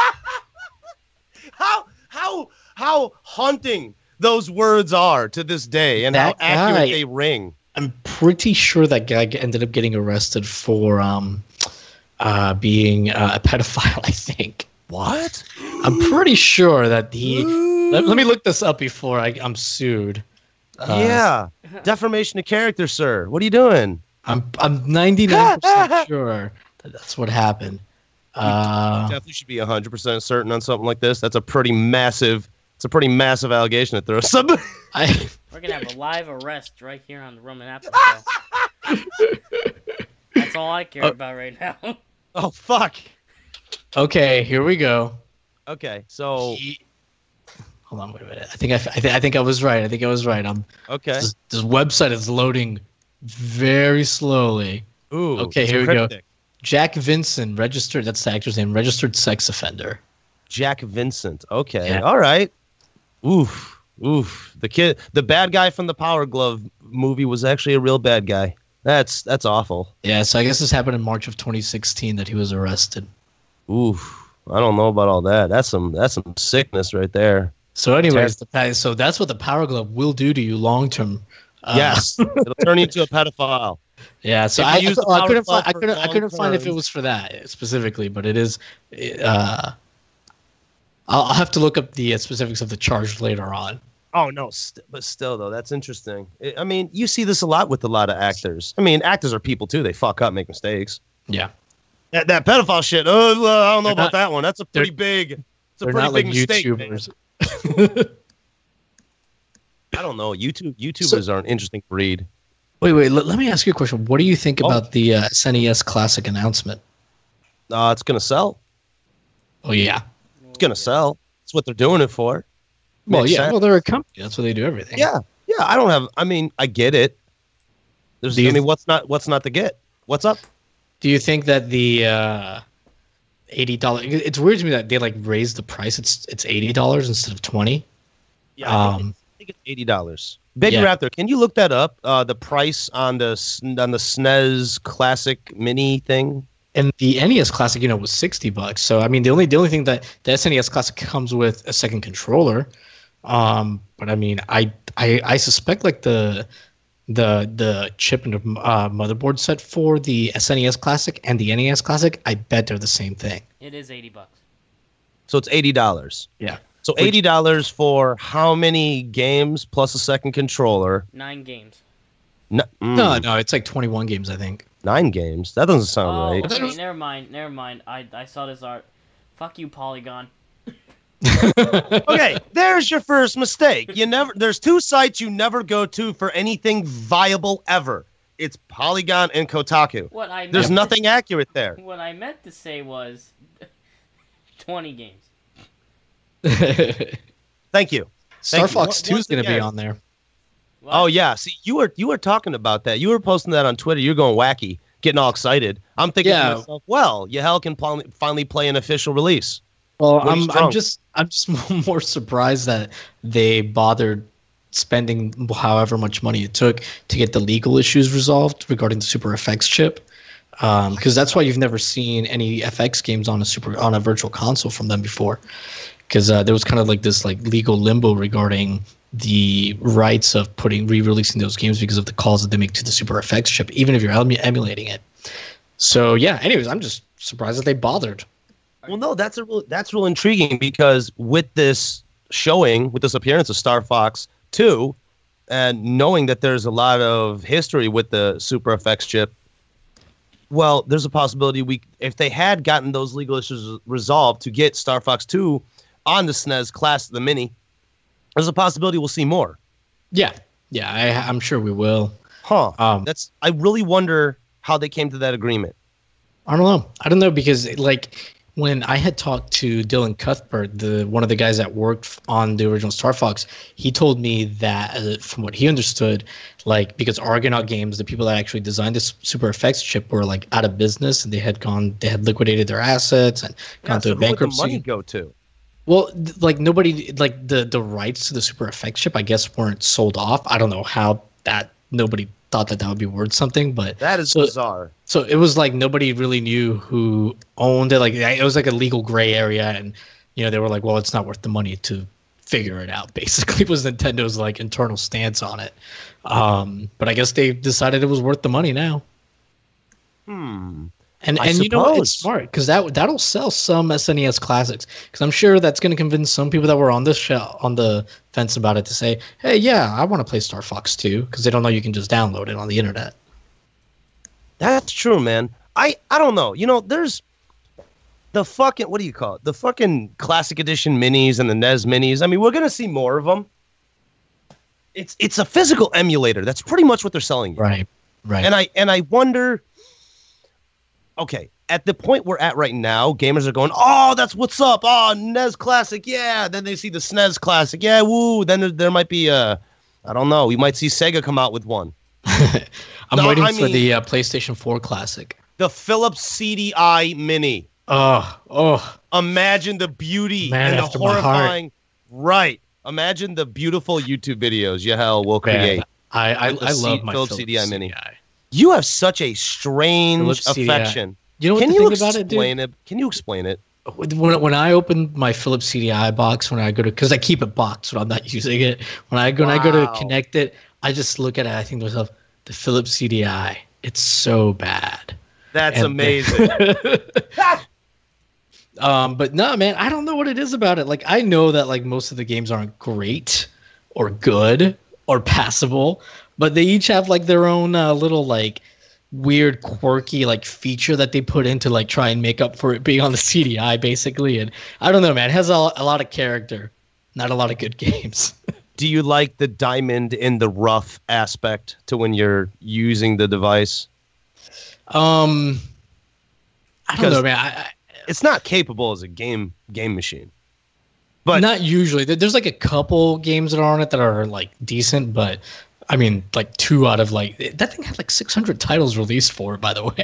how how how haunting those words are to this day, and That how accurate guy- they ring. I'm pretty sure that guy g- ended up getting arrested for um, uh, being uh, a pedophile. I think. What? I'm pretty sure that he. Let, let me look this up before I, I'm sued. Uh, yeah, defamation of character, sir. What are you doing? I'm I'm ninety-nine percent sure that that's what happened. Uh, Definitely should be one hundred percent certain on something like this. That's a pretty massive. It's a pretty massive allegation to throw somebody. I We're gonna have a live arrest right here on the Roman Apple Show. That's all I care Oh. about right now. Oh fuck. okay. Here we go. Okay, so He- hold on, wait a minute. I think I, I, th- I think I was right. I think I was right. I'm okay. this, this website is loading very slowly. Ooh. Okay, it's here we go. cryptic. Jack Vincent, registered. That's the actor's name. Registered sex offender. Jack Vincent. Okay. Yeah. All right. Oof. Oof. The kid, the bad guy from the Power Glove movie was actually a real bad guy. That's that's awful. Yeah. So I guess this happened in March of twenty sixteen that he was arrested. Oof. I don't know about all that. That's some that's some sickness right there. So, anyways, the, pa- so that's what the Power Glove will do to you long term. Uh, Yes. It'll turn you into a pedophile. Yeah. So If you I, use I, the I Power couldn't Glove find. I for couldn't. I long couldn't find if it term- was for that specifically, but it is. Uh, I'll, I'll have to look up the uh, specifics of the charge later on. Oh no, st- but still though, that's interesting. I- I mean, you see this a lot with a lot of actors. I mean, actors are people too. They fuck up, make mistakes. Yeah. That that pedophile shit. Oh, uh, I don't know They're about not- that one. That's a pretty they're- big. It's a They're pretty not big like mistake. man. YouTubers. I don't know. YouTube YouTubers are an interesting breed. Wait, wait. Let, let me ask you a question. What do you think Oh. about the uh, S N E S Classic announcement? Uh, it's gonna sell. Oh yeah. It's gonna sell. That's what they're doing it for. Well, Makes yeah. sense. Well, they're a company. That's why they do everything. Yeah, yeah. I don't have. I mean, I get it. There's. Do you- I mean, what's not? What's not to get? What's up? Do you think that the uh, eighty dollars? It's weird to me that they like raised the price. It's it's eighty dollars instead of twenty. Yeah, I think, Um, it's, I think it's eighty dollars. Baby Yeah. Raptor, can you look that up? Uh, the price on the S- on the S N E S Classic Mini thing. And the N E S Classic, you know, was sixty bucks. So I mean, the only the only thing that the S N E S Classic comes with a second controller. Um, but I mean, I I I suspect like the the the chip and the uh, motherboard set for the S N E S Classic and the N E S Classic, I bet they're the same thing. It is eighty bucks. So it's eighty dollars. Yeah. So eighty dollars for how many games plus a second controller? Nine games. No, mm, No, no, it's like twenty-one games, I think. nine games. That doesn't sound Oh, right. thought it okay, was- never mind, never mind. I I saw this art. Fuck you, Polygon. Okay, there's your first mistake. You never. There's two sites you never go to for anything viable ever. It's Polygon and Kotaku. What I There's meant nothing accurate there. To, what I meant to say was twenty games. Thank you. Star you. Fox Once- two is once going to be again- on there. What? Oh yeah. See, you were you were talking about that. You were posting that on Twitter. You're going wacky, getting all excited. I'm thinking Yeah. to myself, well, you hell can pl- finally play an official release. Well, When I'm he's I'm drunk. just I'm just more surprised that they bothered spending however much money it took to get the legal issues resolved regarding the Super F X chip. Because that's why you've never seen any F X games on a super on a virtual console from them before. Because uh, there was kind of like this like legal limbo regarding the rights of putting re-releasing those games because of the calls that they make to the Super F X chip, even if you're emu- emulating it. So yeah. Anyways, I'm just surprised that they bothered. Well, no, that's a real, that's real intriguing because with this showing, with this appearance of Star Fox two, and knowing that there's a lot of history with the Super F X chip, well, there's a possibility we, if they had gotten those legal issues resolved to get Star Fox two on the S N E S Class, the Mini, there's a possibility we'll see more. Yeah, yeah, I, I'm sure we will. Huh? Um, That's. I really wonder how they came to that agreement. I don't know. I don't know because like when I had talked to Dylan Cuthbert, the one of the guys that worked f- on the original Star Fox, he told me that uh, from what he understood, like because Argonaut Games, the people that actually designed this Super F X chip, were like out of business and they had gone, they had liquidated their assets and gone Yeah, through so who would the bankruptcy. money go to? Well, th- like nobody, like the the rights to the Super F X chip, I guess, weren't sold off. I don't know how that nobody thought that that would be worth something, but That is So- bizarre. so it was like nobody really knew who owned it. Like it was like a legal gray area, and you know they were like, well, it's not worth the money to figure it out. Basically, was Nintendo's like internal stance on it. Um, but I guess they decided it was worth the money now. Hmm. And I and you know what? It's suppose. smart because that that'll sell some S N E S classics. Because I'm sure that's going to convince some people that were on this show on the fence about it to say, hey, yeah, I want to play Star Fox two because they don't know you can just download it on the internet. That's true, man. I I don't know. You know, there's the fucking what do you call it? The fucking classic edition minis and the N E S minis. I mean, we're gonna see more of them. It's it's a physical emulator. That's pretty much what they're selling. you. Right. Right. And I and I wonder. Okay, at the point we're at right now, gamers are going, "Oh, that's what's up! Oh, N E S Classic, yeah." Then they see the S N E S Classic, yeah, woo. Then there, there might be a, I don't know. We might see Sega come out with one. I'm No, waiting I for mean- the uh, PlayStation four classic. The Philips C D I Mini. Oh, oh, Imagine the beauty Man and the after my heart. horrifying. Right. Imagine the beautiful YouTube videos you hell will create. man. I I, With the I C- love my Philips Philips C D I Mini. C D I. You have such a strange Philips C D I. affection. You know what Can the you thing about it, dude? explain it? Can you explain it? When when I open my Philips C D I box, when I go to, because I keep it boxed when I'm not using it. When I go when I go to Wow. connect it, I just look at it. I think to myself, the Philips C D I, it's so bad. That's And- amazing. um, but no, man, I don't know what it is about it. Like I know that like most of the games aren't great or good or passable, but they each have like their own uh, little like weird quirky like feature that they put in to like try and make up for it being on the C D I basically. And I don't know, man, it has a, a lot of character, not a lot of good games. Do you like the diamond in the rough aspect to when you're using the device? um, I don't Because- know, man. I, I, It's not capable as a game game machine. But not usually. There- There's like a couple games that are on it that are like decent, but I mean, like two out of like that thing had like six hundred titles released for it, by the way.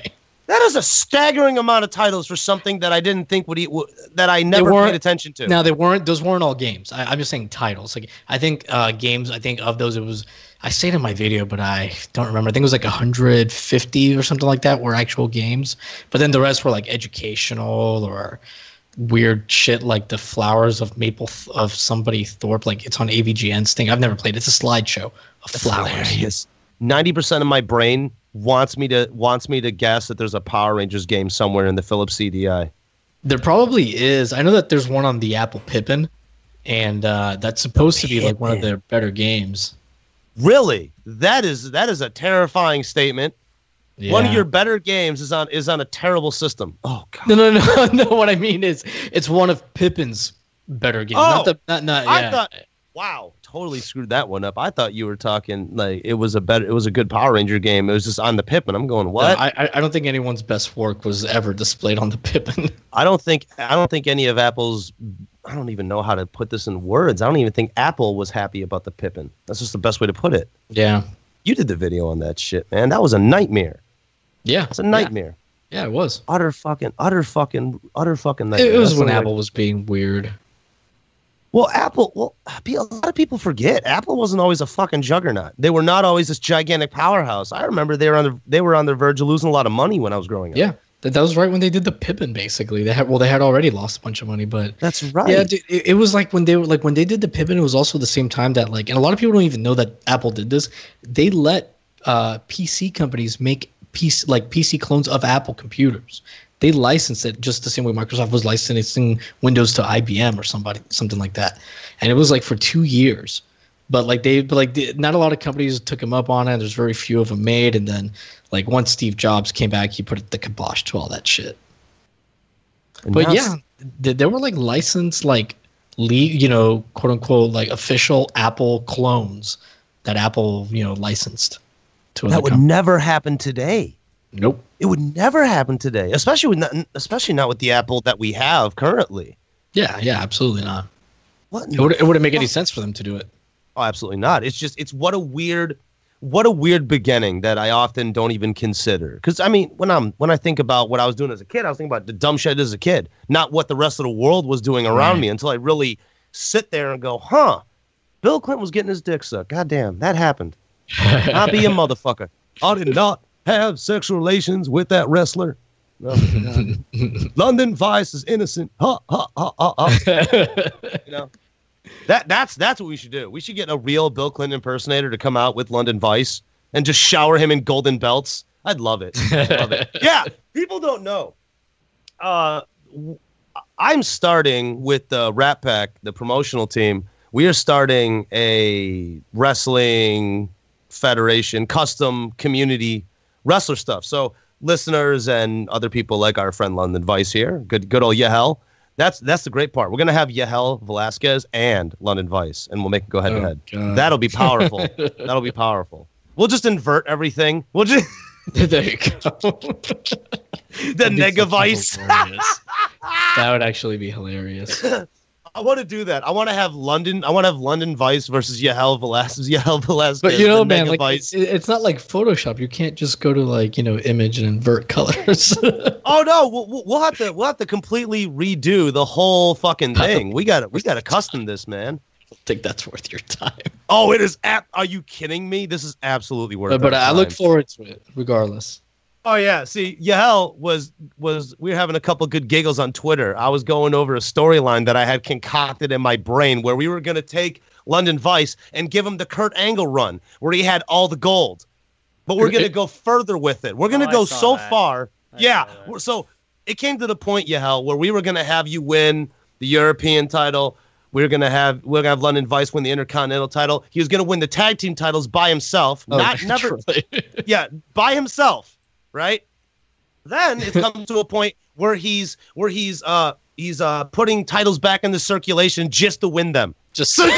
That is a staggering amount of titles for something that I didn't think would eat, that I never paid attention to. No, they weren't. Those weren't all games. I, I'm just saying titles. Like I think uh, games. I think of those, it was. I say it in my video, but I don't remember. I think it was like one hundred fifty or something like that were actual games. But then the rest were like educational or weird shit like the Flowers of Maple of somebody Thorpe. Like it's on A V G N's thing. I've never played. It's a slideshow of That's flowers. Hilarious. ninety percent of my brain wants me to wants me to guess that there's a Power Rangers game somewhere in the Philips C D I. There probably is. I know that there's one on the Apple Pippin, and uh, that's supposed to be like one of their better games. Really? That is that is a terrifying statement. Yeah. One of your better games is on is on a terrible system. Oh God. No, no, no, no. What I mean is, it's one of Pippin's better games. Oh, not the, not, not. Yeah. I thought. Wow, totally screwed that one up. I thought you were talking like it was a better, it was a good Power Ranger game. It was just on the Pippin. I'm going, what? No, I I don't think anyone's best work was ever displayed on the Pippin. I don't think I don't think any of Apple's. I don't even know how to put this in words. I don't even think Apple was happy about the Pippin. That's just the best way to put it. Yeah. You did the video on that shit, man. That was a nightmare. Yeah. It's a nightmare. Yeah, it was. Utter fucking, utter fucking, utter fucking nightmare. It was That's when the Apple word. was being weird. Well, Apple, well, a lot of people forget Apple wasn't always a fucking juggernaut. They were not always this gigantic powerhouse. I remember they were on the they were on the verge of losing a lot of money when I was growing up. Yeah, that, that was right when they did the Pippin. Basically, they had well, they had already lost a bunch of money, but that's right. Yeah, dude, it, it was like when they were like when they did the Pippin. It was also the same time that like, and a lot of people don't even know that Apple did this. They let uh, P C companies make P C like P C clones of Apple computers. They licensed it just the same way Microsoft was licensing Windows to I B M or somebody, something like that. And it was like for two years, but like they, but like they, not a lot of companies took him up on it. There's very few of them made. And then like once Steve Jobs came back, he put the kibosh to all that shit. And but yeah, th- there were like licensed, like league, you know, quote unquote, like official Apple clones that Apple, you know, licensed to. That would companies. Never happen today. Nope. It would never happen today, especially with not, especially not with the Apple that we have currently. Yeah, yeah, absolutely not. What? It, would, it wouldn't make any sense for them to do it. Oh, absolutely not. It's just it's what a weird, what a weird beginning that I often don't even consider. Because I mean, when I'm when I think about what I was doing as a kid, I was thinking about the dumb shit as a kid, not what the rest of the world was doing around right. me. Until I really sit there and go, huh? Bill Clinton was getting his dick sucked. God damn, that happened. I'll be a motherfucker. I did not have sexual relations with that wrestler. Oh, London Vice is innocent. Ha ha ha ha ha. You know, that that's that's what we should do. We should get a real Bill Clinton impersonator to come out with London Vice and just shower him in golden belts. I'd love it. I'd love it. Yeah, people don't know. Uh, I'm starting with the Rat Pack, the promotional team. We are starting a wrestling federation, custom community wrestler stuff. So listeners and other people like our friend London Vice here, good good old Yahel. That's that's the great part. We're gonna have Yahel Velasquez and London Vice, and we'll make it go head to head. That'll be powerful. That'll be powerful. We'll just invert everything. We'll just there you go. The Nega Vice. That would actually be hilarious. I want to do that. I want to have London. I want to have London Vice versus Yahel Velasquez. Yahel Velasquez. But you know, man, like it, it's not like Photoshop. You can't just go to like you know image and invert colors. Oh no, we'll, we'll have to we'll have to completely redo the whole fucking thing. We got to we got to custom this, man. I think that's worth your time. Oh, it is. Ap- Are you kidding me? This is absolutely worth it. But, but I look forward to it, regardless. Oh yeah, see, Yahel was was we were having a couple good giggles on Twitter. I was going over a storyline that I had concocted in my brain where we were gonna take London Vice and give him the Kurt Angle run where he had all the gold, but we're gonna go further with it. We're gonna oh, go so that. far, I yeah. So it came to the point, Yahel, where we were gonna have you win the European title. We we're gonna have we're gonna have London Vice win the Intercontinental title. He was gonna win the tag team titles by himself, oh, not never, yeah, by himself. Right, then it's come to a point where he's where he's uh he's uh putting titles back into circulation just to win them. Just so,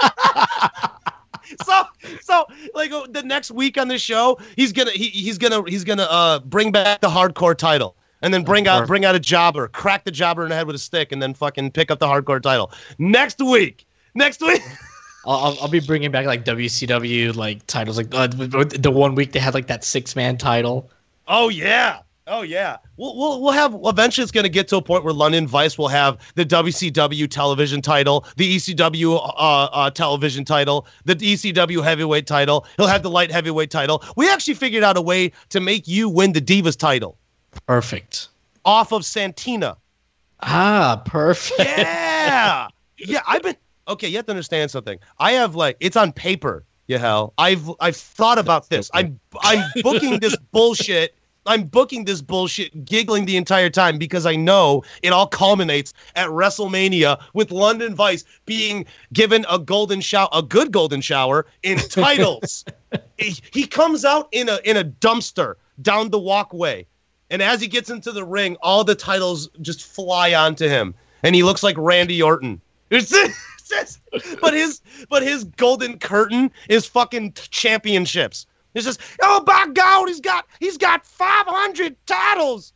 so so like the next week on the show, he's gonna he, he's gonna he's gonna uh bring back the hardcore title and then bring out bring out a jobber, crack the jobber in the head with a stick, and then fucking pick up the hardcore title next week. Next week. I'll, I'll be bringing back like W C W like titles, like uh, the one week they had like that six man title. Oh yeah, Oh yeah, we'll we'll we'll have eventually. It's going to get to a point where London Vice will have the W C W television title, the E C W uh, uh, television title, the E C W heavyweight title. He'll have the light heavyweight title. We actually figured out a way to make you win the Divas title. Perfect. Off of Santina. Ah, perfect. Yeah, yeah. I've been okay. You have to understand something. I have like it's on paper. You hell. I've I've thought about this. I'm I'm booking this bullshit. I'm booking this bullshit, giggling the entire time because I know it all culminates at WrestleMania with London Vice being given a golden shower, a good golden shower in titles. he, he comes out in a in a dumpster down the walkway, and as he gets into the ring, all the titles just fly onto him, and he looks like Randy Orton. It's, it's, but his but his golden curtain is fucking championships. It's just, oh by God, he's got he's got five hundred titles.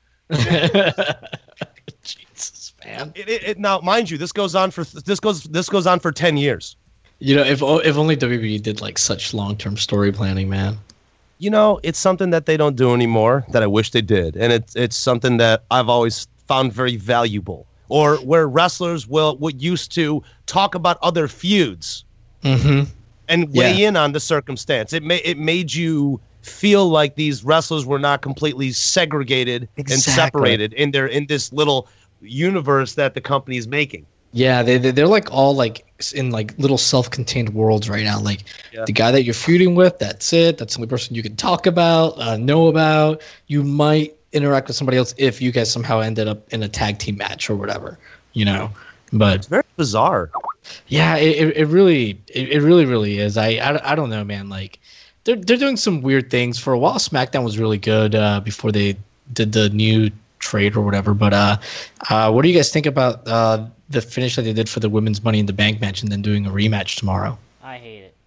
Jesus, man. It, it, it, now, mind you, this goes on for this goes this goes on for ten years. You know, if if only W W E did like such long term story planning, man. You know, it's something that they don't do anymore that I wish they did, and it's it's something that I've always found very valuable. Or where wrestlers will would used to talk about other feuds. Mm-hmm. And weigh Yeah. in on the circumstance. It made it made you feel like these wrestlers were not completely segregated Exactly. and separated in their in this little universe that the company is making. Yeah, they they- they're like all like in like little self-contained worlds right now. Like Yeah. the guy that you're feuding with, that's it. That's the only person you can talk about, uh, know about. You might interact with somebody else if you guys somehow ended up in a tag team match or whatever, you know. But It's very bizarre. yeah, it, it, it really it, it really really is. I, I I don't know, man. Like they're they're doing some weird things. For a while, SmackDown was really good uh, before they did the new trade or whatever. But uh, uh, what do you guys think about uh, the finish that they did for the women's Money in the Bank match and then doing a rematch tomorrow? I hate it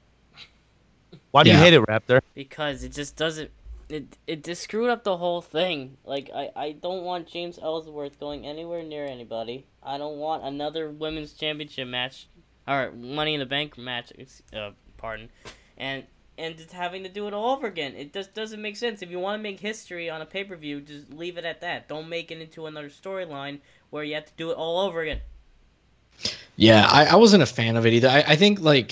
Why do Yeah. you hate it, Raptor? because it just doesn't. It it just screwed up the whole thing. Like I, I don't want James Ellsworth going anywhere near anybody. I don't want another women's championship match, or Money in the Bank match. ex- Uh, pardon, and and just having to do it all over again. It just doesn't make sense. If you want to make history on a pay per view, just leave it at that. Don't make it into another storyline where you have to do it all over again. Yeah, I, I wasn't a fan of it either. I, I think like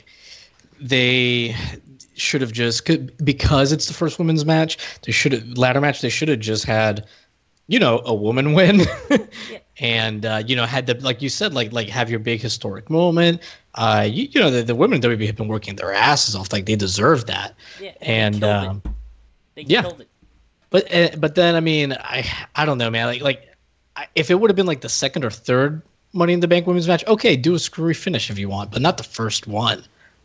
they should have just could- because it's the first women's match. They should have ladder match. They should have just had, you know, a woman win, and uh, you know had the like you said like like have your big historic moment. Uh, you, you know the, the women in W W E have been working their asses off. Like they deserve that. Yeah, And, they killed um, it. They yeah. killed it. But uh, but then I mean I I don't know, man. Like like I, if it would have been like the second or third Money in the Bank women's match, okay, do a screwy finish if you want, but not the first one.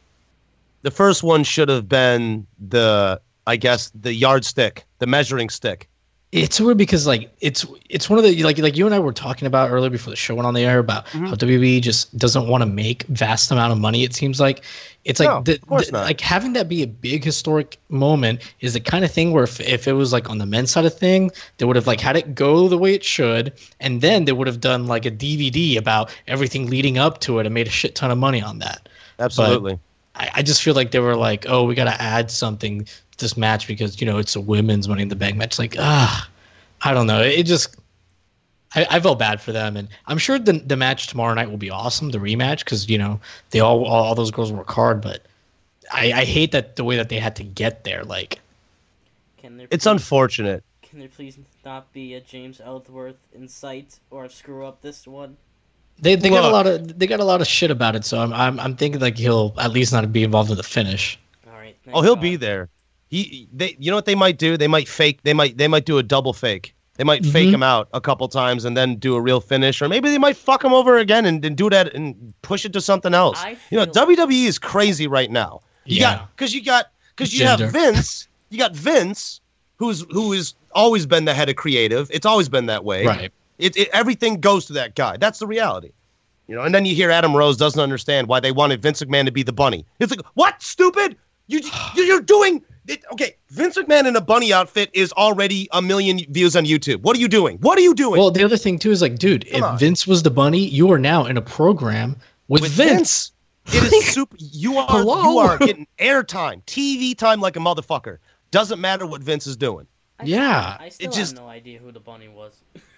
The first one should have been the, I guess, the yardstick, the measuring stick. It's weird because like it's it's one of the like like you and I were talking about earlier before the show went on the air about Mm-hmm. how W W E just doesn't want to make vast amount of money. It seems like it's like No, the, of course the- not. like having that be a big historic moment is the kind of thing where if, if it was like on the men's side of thing, they would have like had it go the way it should, and then they would have done like a D V D about everything leading up to it and made a shit ton of money on that. Absolutely. I, I just feel like they were like, oh, we got to add something to this match because, you know, it's a women's Money in the Bank match. Like, ah, I don't know. It just, I, I felt bad for them. And I'm sure the the match tomorrow night will be awesome, the rematch, because, you know, they all, all, all those girls work hard. But I, I hate that the way that they had to get there. Like, Can there It's please- unfortunate. Can there please not be a James Ellsworth in sight or screw up this one? they, they got a Look. lot of they got a lot of shit about it. So I'm I'm, I'm thinking like he'll at least not be involved in the finish. All right. thank Oh, he'll God. be there. He, they, you know what they might do? They might fake. They might, they might do a double fake. They might fake Mhm. him out a couple times and then do a real finish, or maybe they might fuck him over again and, and do that and push it to something else. I You know, feel- W W E is crazy right now. You Yeah. got because you got because you have Gender. Vince. You got Vince, who's who has always been the head of creative. It's always been that way. Right. It, it everything goes to that guy. That's the reality. You know, and then you hear Adam Rose doesn't understand why they wanted Vince McMahon to be the bunny. It's like, what, stupid? You you- you're doing it, okay. Vince McMahon in a bunny outfit is already a million views on YouTube. What are you doing? What are you doing? Well, the other thing too is like, dude, Come if on. Vince was the bunny, you are now in a program with, With Vince. It is super. You are Hello? you are getting airtime, T V time like a motherfucker. Doesn't matter what Vince is doing. I Yeah. Still, I still It just- have no idea who the bunny was.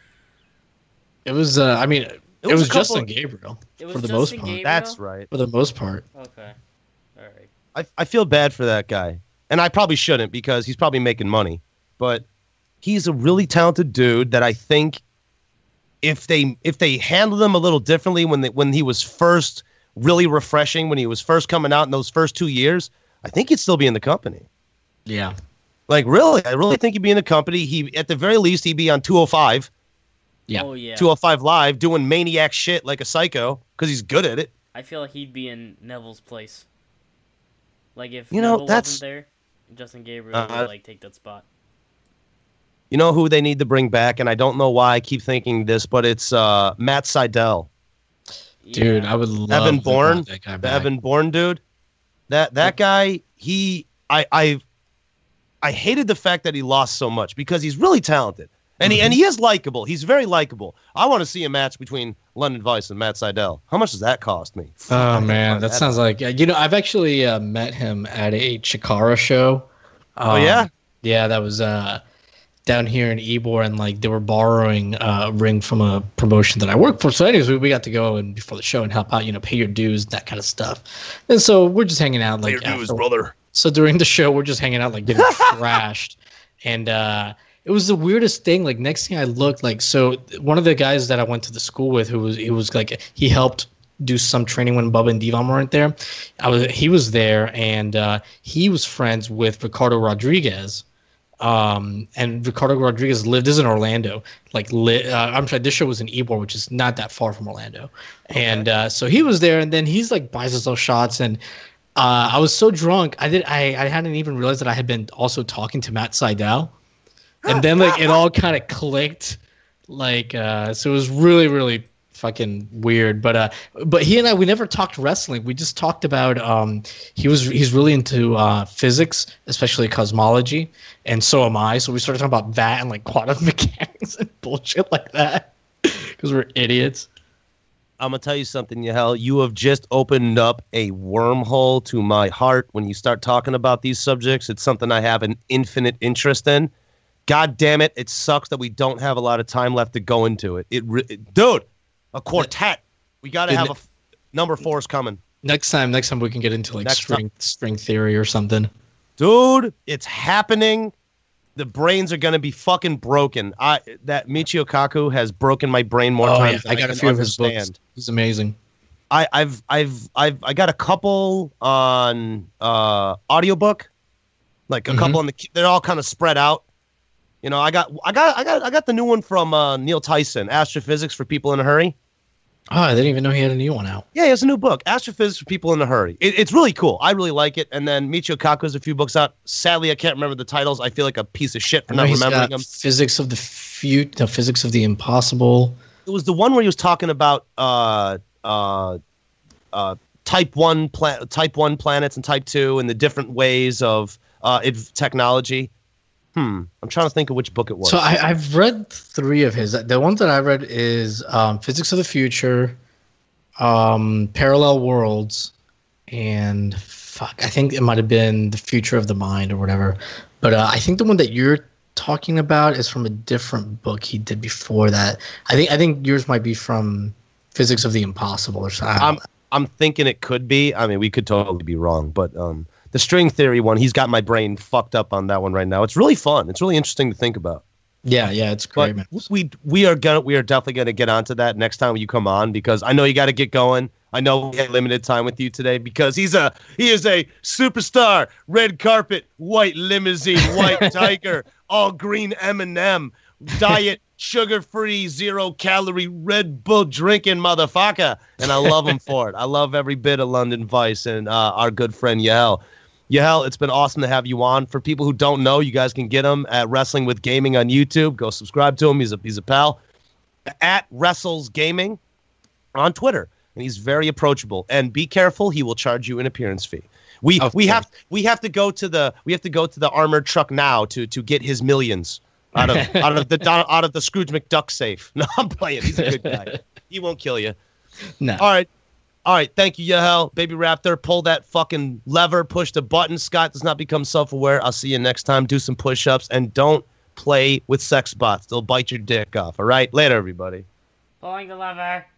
It was. Uh, I mean, it, was was, a couple- Justin Gabriel It was for the Justin most part. Gabriel? That's right. For the most part. Okay. All right. I I feel bad for that guy, and I probably shouldn't because he's probably making money. But he's a really talented dude that I think if they if they handled him a little differently when they, when he was first really refreshing, when he was first coming out in those first two years, I think he'd still be in the company. Yeah. Like really, I really think he'd be in the company. He at the very least he'd be on two oh five. Yeah. Oh yeah. two oh five Live doing maniac shit like a psycho because he's good at it. I feel like he'd be in Neville's place. Like if You know, Neville that's- wasn't there, Justin Gabriel Uh, would like take that spot. You know who they need to bring back, and I don't know why I keep thinking this, but it's uh, Matt Seidel, Dude, Yeah. I would love Evan to Bourne, have that guy the back. Evan Bourne dude. That that guy, he, I, I, I hated the fact that he lost so much because he's really talented, and he and he is likable. He's very likable. I want to see a match between London Vice and Matt Seidel. How much does that cost me? Oh man, that sounds like you know. I've actually uh, met him at a Chikara show. Oh Um, yeah. Yeah, that was uh, down here in Ybor, and like they were borrowing uh, a ring from a promotion that I work for. So, anyways, we, we got to go and before the show and help out, you know, pay your dues, that kind of stuff. And so we're just hanging out, like after- brother. So during the show, we're just hanging out, like getting trashed, and uh, it was the weirdest thing. Like next thing I looked, like so one of the guys that I went to the school with, who was he was like he helped do some training when Bubba and Devon weren't there. I was he was there, and uh, he was friends with Ricardo Rodriguez. Um, and Ricardo Rodriguez lived is in Orlando. Like, li- uh, I'm sorry, this show was in Ybor, which is not that far from Orlando. And uh, so he was there, and then he's like buys us those shots, and uh, I was so drunk, I did I, I hadn't even realized that I had been also talking to Matt Seidel, and then like it all kind of clicked, like uh, so it was really really fucking weird. But uh, but he and I we never talked wrestling. We just talked about um he was he's really into uh physics, especially cosmology, and so am I. So we started talking about that and like quantum mechanics and bullshit like that because we're idiots. I'm gonna tell you something, Yahel. You have just opened up a wormhole to my heart when you start talking about these subjects. It's something I have an infinite interest in. God damn it! It sucks that we don't have a lot of time left to go into it. It, re- dude, a quartet. We got to Didn't have a f- number four is coming, Next time, next time we can get into like Next string string theory or something. dude. It's happening. The brains are gonna be fucking broken. I that Michio Kaku has broken my brain more Oh, yeah. times. Than I got a can few of his books. understand. He's amazing. I, I've I've I've I got a couple on uh audiobook, like a Mhm. couple on the they're all kind of spread out. You know, I got I got I got I got the new one from uh, Neil Tyson, Astrophysics for People in a Hurry. Oh, I didn't even know he had a new one out. Yeah, he has a new book, Astrophysics for People in a Hurry. It, it's really cool. I really like it. And then Michio Kaku has a few books out. Sadly, I can't remember the titles. I feel like a piece of shit for I know not he's remembering got them. Physics of the fut, no, physics of the impossible. It was the one where he was talking about uh uh uh type one pla- type one planets and type two and the different ways of uh it, technology. Hmm. I'm trying to think of which book it was. So I, I've read three of his. The one that I read is um, Physics of the Future, um, Parallel Worlds, and fuck, I think it might have been The Future of the Mind or whatever. But uh, I think the one that you're talking about is from a different book he did before that. I think I think yours might be from Physics of the Impossible or something. I'm I'm thinking it could be. I mean, we could totally be wrong, but um, the string theory one, he's got my brain fucked up on that one right now. It's really fun. It's really interesting to think about. yeah, yeah, it's But great, man. we we are gonna we are definitely gonna get onto that next time you come on because I know you got to get going. I know we had limited time with you today because he's a he is a superstar, red carpet, white limousine, white tiger, all green M and M, diet, sugar-free, zero-calorie Red Bull drinking motherfucker, and I love him for it. I love every bit of London Vice and uh, our good friend Yahel. Yahel, it's been awesome to have you on. For people who don't know, you guys can get him at Wrestling with Gaming on YouTube. Go subscribe to him. He's a he's a pal. At Wrestles Gaming on Twitter. And he's very approachable. And be careful, he will charge you an appearance fee. We Of we course. have we have to go to the we have to go to the armored truck now to to get his millions out of out of the out of the Scrooge McDuck safe. No, I'm playing. He's a good guy. He won't kill you. No. All right. All right. Thank you, Yahel. Baby Raptor, pull that fucking lever, push the button. Scott does not become self-aware. I'll see you next time. Do some push-ups and don't play with sex bots. They'll bite your dick off. All right? Later, everybody. Pulling the lever.